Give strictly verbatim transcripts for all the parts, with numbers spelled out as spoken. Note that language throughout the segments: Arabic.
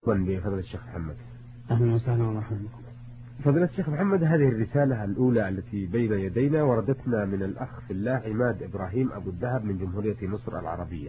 بفضل الشيخ محمد. أهلا وسهلا ومرحبا بكم. فضيلة الشيخ محمد، هذه الرسالة الأولى التي بين يدينا وردتنا من الأخ في الله عماد إبراهيم أبو الذهب من جمهورية مصر العربية.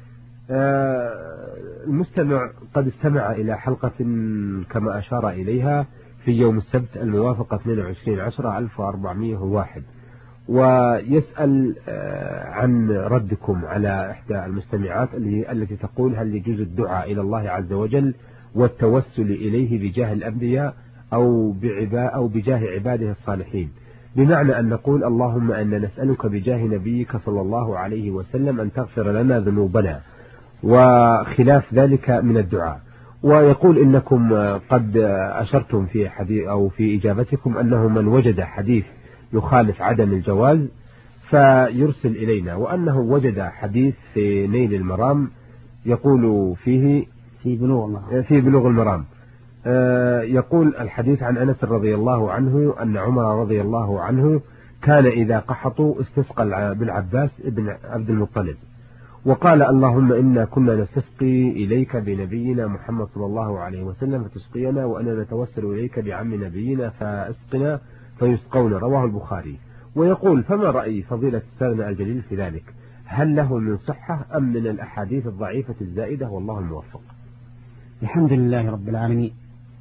المستمع قد استمع إلى حلقة كما أشار إليها في يوم السبت الموافق اثنين وعشرين عشرة ألف وأربعمائة وواحد، ويسأل عن ردكم على إحدى المستمعات التي تقول: هل يجوز الدعاء إلى الله عز وجل والتوسل إليه بجاه الأنبياء أو بعبا أو بجاه عباده الصالحين، بمعنى أن نقول: اللهم أن نسألك بجاه نبيك صلى الله عليه وسلم أن تغفر لنا ذنوبنا، وخلاف ذلك من الدعاء. ويقول إنكم قد أشرتم في حديث أو في إجابتكم أنه من وجد حديث يخالف عدم الجواز فيرسل إلينا، وأنه وجد حديث في نيل المرام يقول فيه في بلوغ المرام, في بلوغ المرام يقول الحديث عن أنس رضي الله عنه أن عمر رضي الله عنه كان إذا قحطوا استسقى بالعباس ابن عبد المطلب وقال: اللهم إنا كنا نستسقي إليك بنبينا محمد صلى الله عليه وسلم فتسقينا، وأنا نتوسل إليك بعم نبينا فأسقنا فيسقون. رواه البخاري. ويقول: فما رأي فضيلة أستاذنا الجليل في ذلك؟ هل له من صحة أم من الأحاديث الضعيفة الزائدة؟ والله الموفق. الحمد لله رب العالمين.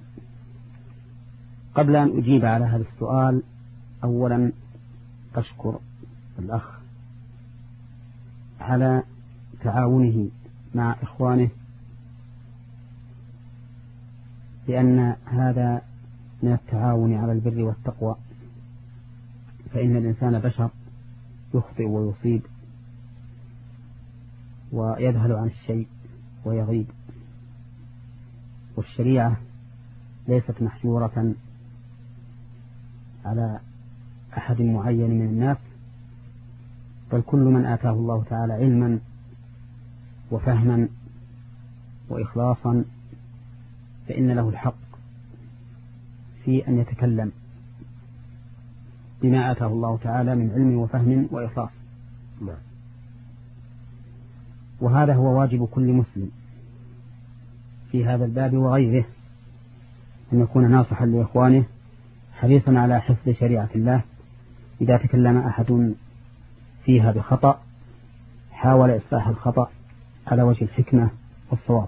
قبل أن أجيب على هذا السؤال، أولا أشكر الأخ على تعاونه مع إخوانه، لأن هذا من التعاون على البر والتقوى، فإن الإنسان بشر يخطئ ويصيب ويذهل عن الشيء ويغيب، والشريعة ليست محجورة على أحد معين من الناس، بل كل من آتاه الله تعالى علما وفهما وإخلاصا فإن له الحق في أن يتكلم بما آتاه الله تعالى من علم وفهم وإخلاص. وهذا هو واجب كل مسلم في هذا الباب وغيره، أن يكون ناصحا لإخوانه حريصا على حفظ شريعة الله. إذا تكلم أحد فيها بخطأ حاول إصلاح الخطأ على وجه الحكمة والصواب.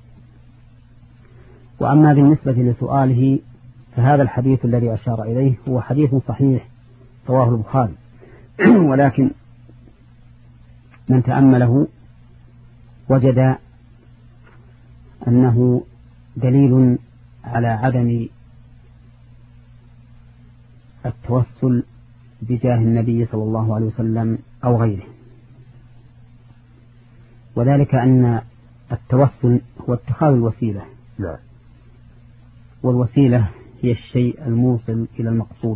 وأما بالنسبة لسؤاله، فهذا الحديث الذي أشار إليه هو حديث صحيح رواه البخاري، ولكن من تأمله وجد أنه دليل على عدم التوسل بجاه النبي صلى الله عليه وسلم أو غيره، وذلك أن التوسل هو اتخاذ الوسيلة، لا. والوسيلة هي الشيء الموصل إلى المقصود،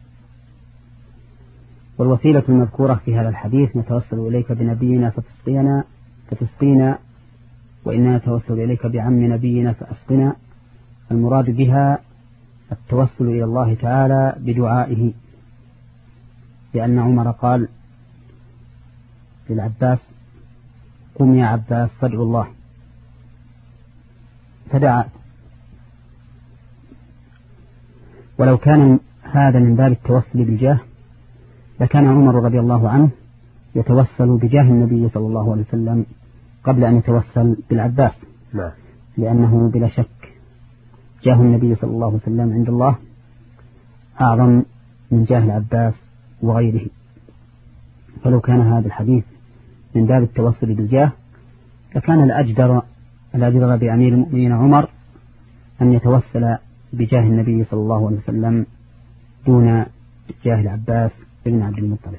والوسيلة المذكورة في هذا الحديث: نتوسل إليك بنبينا فتسقينا فتسقينا وإنا نتوسل إليك بعم نبينا فأسقنا، المراد بها التوسل إلى الله تعالى بدعائه، لأن عمر قال للعباس: قم يا عباس فادعو الله، فدعا. ولو كان هذا من باب التوسل بالجاه لكان عمر رضي الله عنه يتوسل بجاه النبي صلى الله عليه وسلم قبل أن يتوسل بالعباس، لا. لأنه بلا شك جاه النبي صلى الله عليه وسلم عند الله أعظم من جاه العباس وغيره. فلو كان هذا الحديث من باب التوسل بالجاه لكان الأجدر الأجدر بأمير المؤمنين عمر أن يتوسل بجاه النبي صلى الله عليه وسلم دون جاه العباس بن عبد المطلب.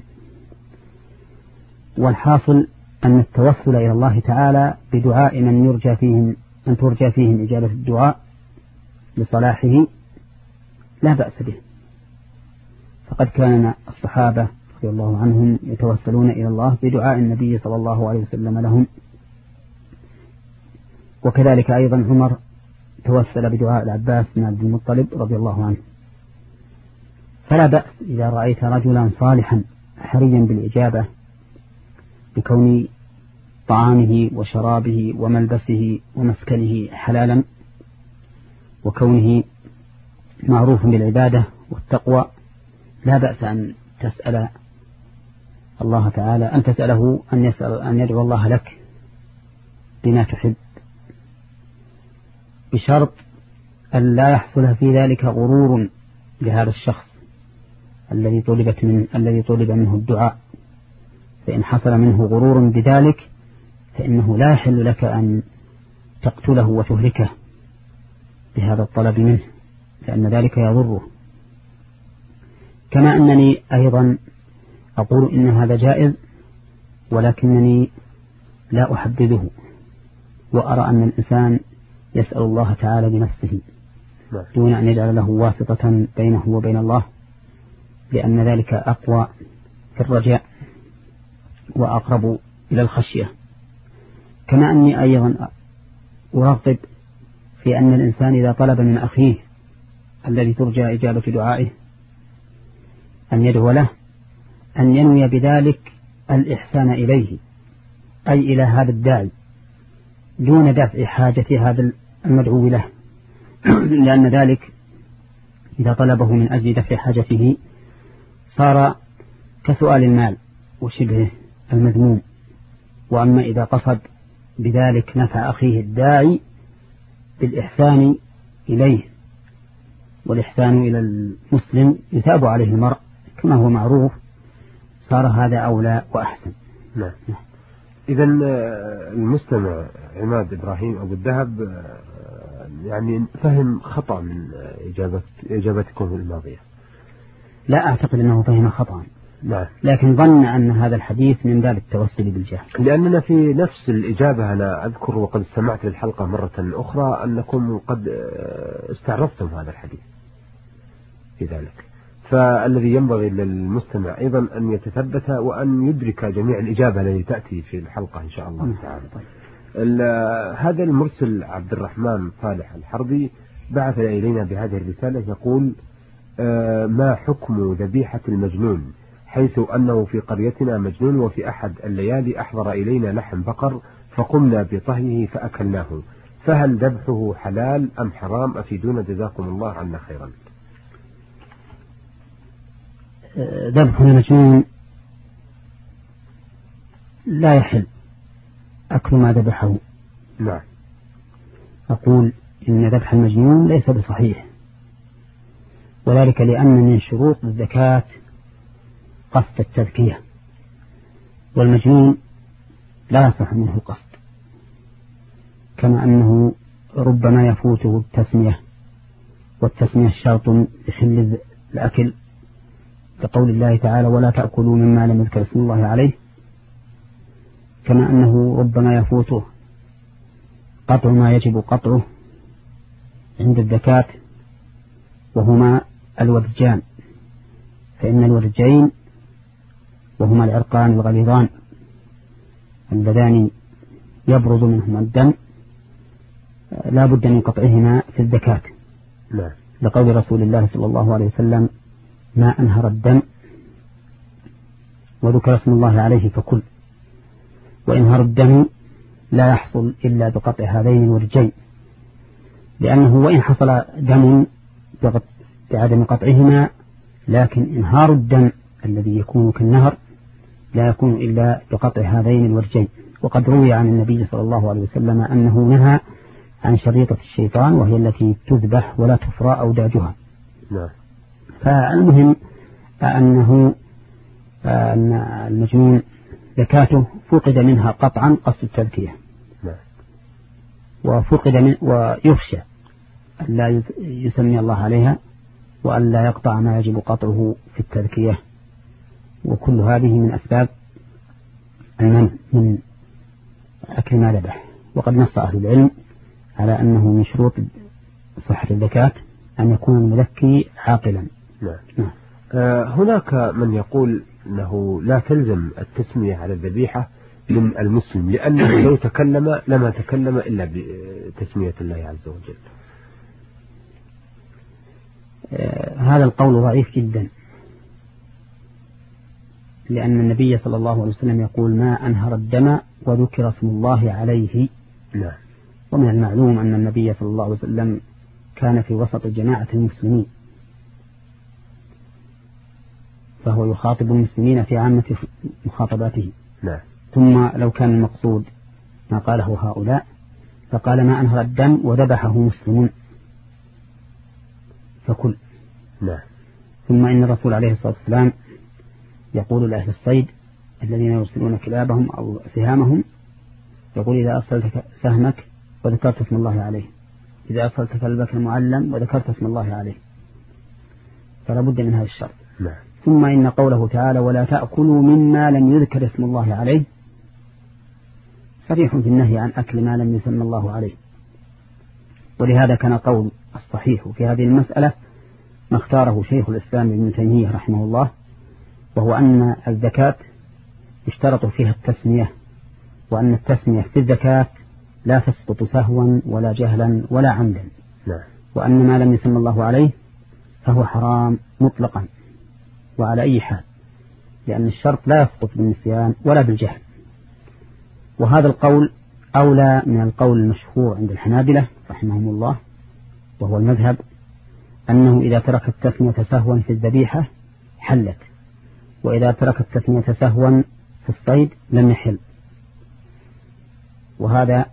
والحاصل أن التوسل إلى الله تعالى بدعاء من يرجى فيهم أن ترجى فيهم إجابة الدعاء لصلاحه لا بأس به، فقد كان الصحابة رضي الله عنهم يتوسلون إلى الله بدعاء النبي صلى الله عليه وسلم لهم، وكذلك أيضا عمر توسل بدعاء العباس بن عبد المطلب رضي الله عنه. فلا بأس إذا رأيت رجلا صالحا حريا بالإجابة بكون طعامه وشرابه وملبسه ومسكنه حلالا وكونه معروف بالعبادة والتقوى لا بأس أن تسأل الله تعالى أن تسأله أن يسأل أن يدعو الله لك بما تحب، بشرط أن لا يحصل في ذلك غرور لهذا الشخص الذي طلبت من الذي طلب منه الدعاء. فإن حصل منه غرور بذلك فإنه لا يحل لك أن تقتله وتهلكه بهذا الطلب منه، لأن ذلك يضره. كما أنني أيضا أقول إن هذا جائز، ولكنني لا أحبذه، وأرى أن الإنسان يسأل الله تعالى بنفسه دون أن يجعل له واسطة بينه وبين الله، لأن ذلك أقوى في الرجاء وأقرب إلى الخشية. كما أني أيضا أرغب في أن الإنسان إذا طلب من أخيه الذي ترجى إجابة دعائه أن يدعو له أن ينوي بذلك الإحسان إليه، أي إلى هذا الداعي، دون دفع حاجة هذا المدعو له، لأن ذلك إذا طلبه من أجل دفع حاجته صار كسؤال المال وشبهه المذموم. وأما إذا قصد بذلك نفع أخيه الداعي بالإحسان إليه، والإحسان إلى المسلم يثاب عليه المرء كما هو معروف، صار هذا أولى وأحسن. نعم. إذا المستمع عماد إبراهيم أبو الذهب يعني فهم خطأ من إجابة إجابتكم الماضية. لا أعتقد أنه فهم خطأ، نعم، لكن ظن أن هذا الحديث من باب التوسل بالجهل. لأننا في نفس الإجابة أنا أذكر وقد استمعت للحلقة مرة أخرى أنكم قد استعرضتم هذا الحديث في ذلك، فالذي ينبغي للمستمع أيضا أن يتثبت وأن يدرك جميع الإجابة التي تأتي في الحلقة إن شاء الله تعالى. هذا المرسل عبد الرحمن صالح الحربي بعث إلينا بهذه الرسالة يقول: ما حكم ذبيحة المجنون، حيث أنه في قريتنا مجنون وفي أحد الليالي أحضر إلينا لحم بقر فقمنا بطهيه فأكلناه، فهل ذبحه حلال أم حرام؟ أفيدونا جزاكم الله عنا خيرا. ذبح المجنون لا يحل أكل ما ذبحه. نعم. أقول إن ذبح المجنون ليس بصحيح، وذلك لأن من شروط الزكاة قصد التذكية، والمجنون لا يصح منه القصد، كما أنه ربما يفوته التسمية، والتسمية شرط لحل الأكل، كقول الله تعالى: ولا تأكلوا مما لم يذكر اسم الله عليه. كما أنه ربما يفوته قطع ما يجب قطعه عند الزكاة، وهما الودجان، فإن الودجين وهما العرقان الغليظان اللذان يبرز منهما الدم لا بد من قطعهما في الزكاة، لقول رسول الله صلى الله عليه وسلم: ما أنهر الدم وذكر اسم الله عليه فكل. وإنهار الدم لا يحصل إلا بقطع هذين الورجين، لأنه وإن حصل دم بعدم قطعهما، لكن إنهار الدم الذي يكون كالنهر لا يكون إلا بقطع هذين الورجين. وقد روي عن النبي صلى الله عليه وسلم أنه نهى عن شريطة الشيطان، وهي التي تذبح ولا تفرى أوداجها. نعم. فالمهم أنه أن المجنون زكاته فقد منها قطعا قصد التذكية، نعم. وفقد من ويخشى أن لا يسمي الله عليها، وأن لا يقطع ما يجب قطعه في التذكية، وكل هذه من أسباب المنع من أكل ما ذبح. وقد نص أهل العلم على أنه من شروط صحة الزكاة أن يكون المذكي عاقلا. نعم. نعم. آه هناك من يقول أنه لا تلزم التسمية على الذبيحة من المسلم، لأنه لو تكلم لما تكلم إلا بتسمية الله عز وجل. آه هذا القول ضعيف جدا، لأن النبي صلى الله عليه وسلم يقول: ما أنهر الدم وذكر اسم الله عليه. نعم. ومن المعلوم أن النبي صلى الله عليه وسلم كان في وسط جماعة المسلمين فهو يخاطب المسلمين في عامة مخاطباته. نعم. ثم لو كان المقصود ما قاله هؤلاء فقال ما أنهر الدم وذبحه مسلم فكل. نعم. ثم إن الرسول عليه الصلاة والسلام يقول لأهل الصيد الذين يرسلون كلابهم أو سهامهم يقول إذا أرسلت سهمك وذكرت اسم الله عليه، إذا أرسلت كلبك المعلم وذكرت اسم الله عليه، فلا بد من هذا الشرط. نعم. ثم إن قوله تعالى ولا تأكلوا مما لم يذكر اسم الله عليه صريح في النهي عن أكل ما لم يسمى الله عليه. ولهذا كان قول الصحيح في هذه المسألة ما اختاره شيخ الإسلام ابن تيمية رحمه الله، وهو أن الزكاة يشترط فيها التسمية، وأن التسمية في الزكاة لا تسقط سهوا ولا جهلا ولا عمدا. نعم. وأن ما لم يسمى الله عليه فهو حرام مطلقا وعلى أي حال، لأن الشرط لا يسقط بالنسيان ولا بالجهل. وهذا القول أولى من القول المشهور عند الحنابلة رحمهم الله، وهو المذهب أنه إذا ترك التسمية سهوا في الذبيحة حلت، وإذا ترك التسمية سهوا في الصيد لم يحل. وهذا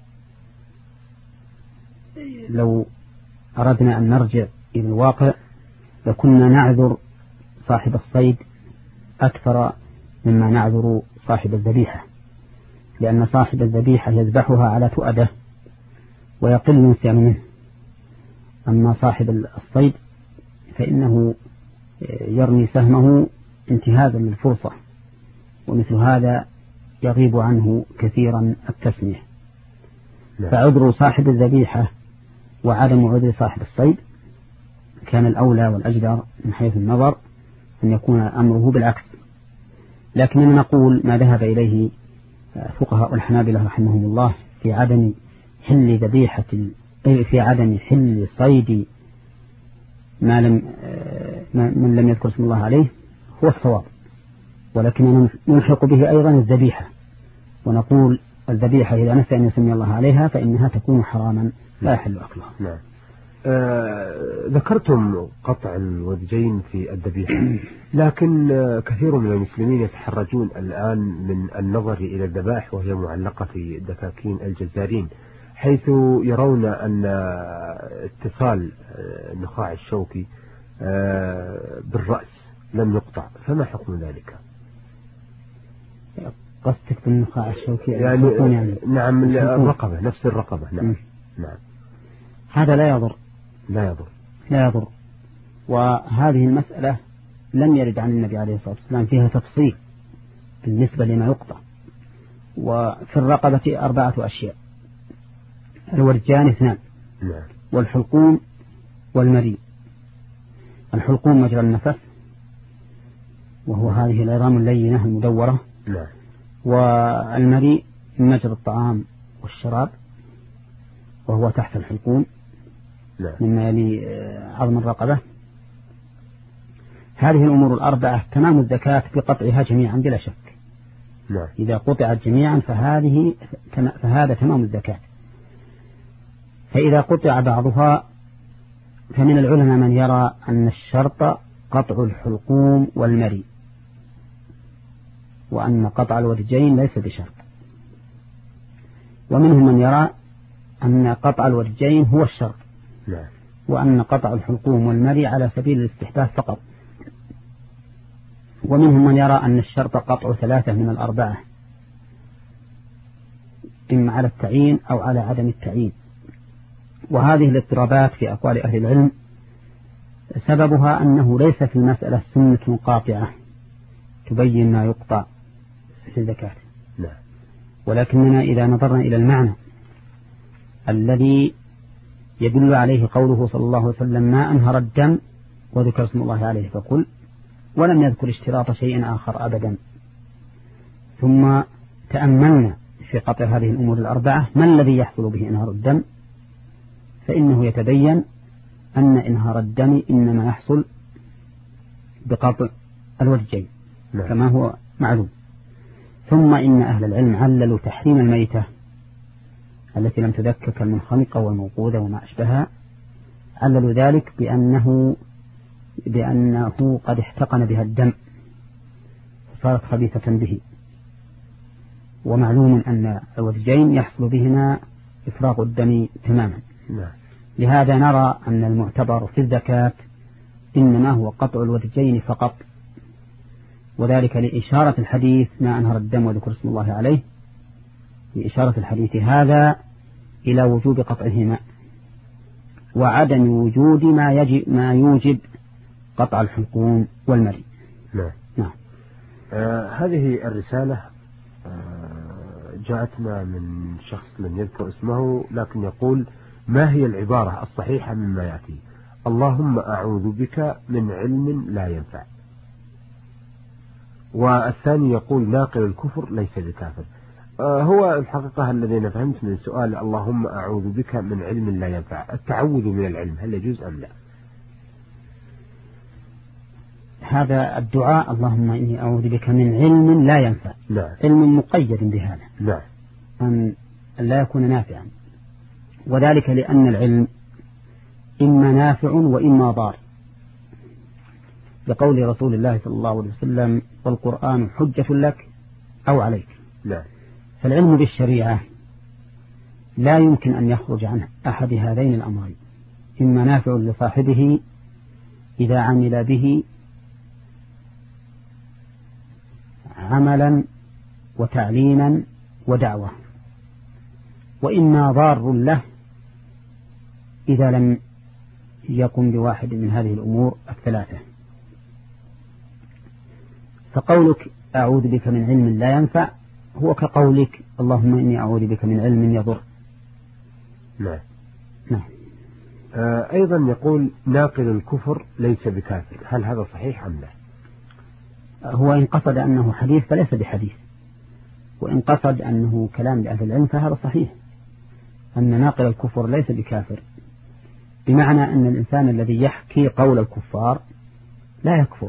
لو أردنا أن نرجع إلى الواقع لكنا نعذر صاحب الصيد أكثر مما نعذر صاحب الذبيحة، لأن صاحب الذبيحة يذبحها على تؤده ويقل النسيان منه، أما صاحب الصيد فإنه يرمي سهمه انتهازا للفرصة، ومثل هذا يغيب عنه كثيرا التسمية. فعذر صاحب الذبيحة وعدم عذر صاحب الصيد كان الأولى والأجدر من حيث النظر أن يكون أمره بالعكس. لكننا نقول ما ذهب إليه فقهاء الحنابلة رحمهم الله في عدم حل ذبيحة في عدم حل صيد ما لم من لم يذكر اسم الله عليه هو الصواب، ولكننا نلحق به أيضا الذبيحة ونقول الذبيحة إذا نسي أن يسمي الله عليها فإنها تكون حراما لا يحل أكلها. نعم. آه ذكرتم قطع الودجين في الذبيحة، لكن آه كثير من المسلمين يتحرجون الآن من النظر إلى الذبائح وهي معلقة في دكاكين الجزارين، حيث يرون أن اتصال النخاع الشوكي آه بالرأس لم يقطع، فما حكم ذلك؟ قصدك بالنخاع الشوكي يعني, يعني نعم الرقبة، نفس الرقبة. نعم. نعم. هذا لا يضر لا يضر لا يضر وهذه المسألة لم يرد عن النبي عليه الصلاة والسلام فيها تفصيل بالنسبة لما يقطع. وفي الرقبة أربعة أشياء: الورجان اثنان، نعم، والحلقوم والمري. الحلقوم مجرى النفس وهو هذه العظام اللينة المدورة، نعم، والمري مجرى الطعام والشراب وهو تحت الحلقوم، نعم، مما يلي عظم الرقبة. هذه الأمور الأربعة تمام الزكاة بقطعها جميعا بلا شك. نعم. إذا قطعت جميعا فهذه فهذا تمام الزكاة. فإذا قطع بعضها فمن العلماء من يرى أن الشرط قطع الحلقوم والمري، وأن قطع الورجين ليس بشرط. ومنهم من يرى أن قطع الورجين هو الشرط، نعم، وأن قطع الحلقوم والمري على سبيل الاستحباب فقط. ومنهم من يرى أن الشرط قطع ثلاثة من الأربعة، إما على التعيين أو على عدم التعيين. وهذه الاضطرابات في أقوال أهل العلم سببها أنه ليس في المسألة سنة قاطعة تبين ما يقطع في الزكاة، نعم، ولكننا إذا نظرنا إلى المعنى الذي يدل عليه قوله صلى الله عليه وسلم ما أنهر الدم وذكر اسم الله عليه فكل، ولم يذكر اشتراط شيء آخر أبدا، ثم تأملنا في قطع هذه الأمور الأربعة ما الذي يحصل به إنهار الدم، فإنه يتبين أن إنهار الدم إنما يحصل بقطع الورجين، نعم، كما هو معلوم. ثم إن أهل العلم عللوا تحريم الميتة التي لم تذكك المنخنقة والموقودة وما أشبهها عللوا ذلك بأنه بأنه قد احتقن بها الدم فصارت خبيثة به، ومعلوم أن الودجين يحصل بهما إفراغ الدم تماما. لهذا نرى أن المعتبر في الزكاة إنما هو قطع الودجين فقط، وذلك لإشارة الحديث ما أنهر الدم وذكر اسم الله عليه، لإشارة الحديث هذا إلى وجوب قطعهما وعدم وجود ما يجب ما يوجب قطع الحلقوم والمري. نعم. نعم. آه هذه الرسالة آه جاءتنا من شخص لم يذكر اسمه، لكن يقول: ما هي العبارة الصحيحة مما يأتي؟ اللهم أعوذ بك من علم لا ينفع. والثاني يقول: ناقل الكفر ليس بكافر. آه هو الحقيقة الذي أنا فهمت من السؤال اللهم أعوذ بك من علم لا ينفع، التعوذ من العلم هل يجوز أم لا؟ هذا الدعاء اللهم إني أعوذ بك من علم لا ينفع. نعم. علم مقيد بهذا. نعم. أن لا يكون نافعا، وذلك لأن العلم إما نافع وإما ضار، لقول رسول الله صلى الله عليه وسلم: والقرآن حجة لك أو عليك. لا. فالعلم بالشريعة لا يمكن أن يخرج عن أحد هذين الأمرين، إما نافع لصاحبه إذا عمل به عملا وتعليما ودعوة، وإما ضار له إذا لم يقم بواحد من هذه الأمور الثلاثة. فقولك أعوذ بك من علم لا ينفع هو كقولك اللهم إني أعوذ بك من علم يضر. نعم. نعم. آه أيضا يقول: ناقل الكفر ليس بكافر، هل هذا صحيح أم لا؟ هو إن قصد أنه حديث فليس بحديث، وإن قصد أنه كلام لأهل العلم فهذا صحيح، أن ناقل الكفر ليس بكافر، بمعنى أن الإنسان الذي يحكي قول الكفار لا يكفر.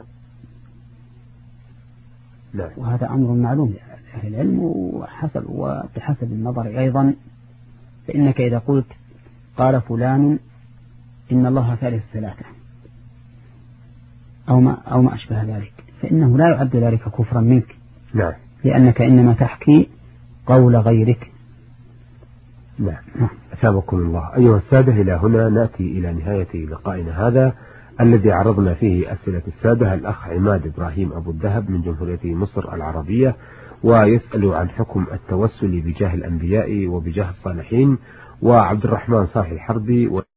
لا. وهذا أمر معلوم لأهل العلم، وحسب وبحسب النظر أيضا، فإنك إذا قلت قال فلان إن الله ثالث ثلاثة أو ما, أو ما أشبه ذلك، فإنه لا يعد ذلك كفرا منك. نعم. لأنك إنما تحكي قول غيرك. نعم. أثابكم الله. أيها السادة، إلى هنا نأتي إلى نهاية لقائنا هذا الذي عرضنا فيه أسئلة السادة. الأخ عماد إبراهيم أبو الذهب من جمهورية مصر العربية، ويسأل عن حكم التوسل بجاه الأنبياء وبجاه الصالحين، وعبد الرحمن صالح الحربي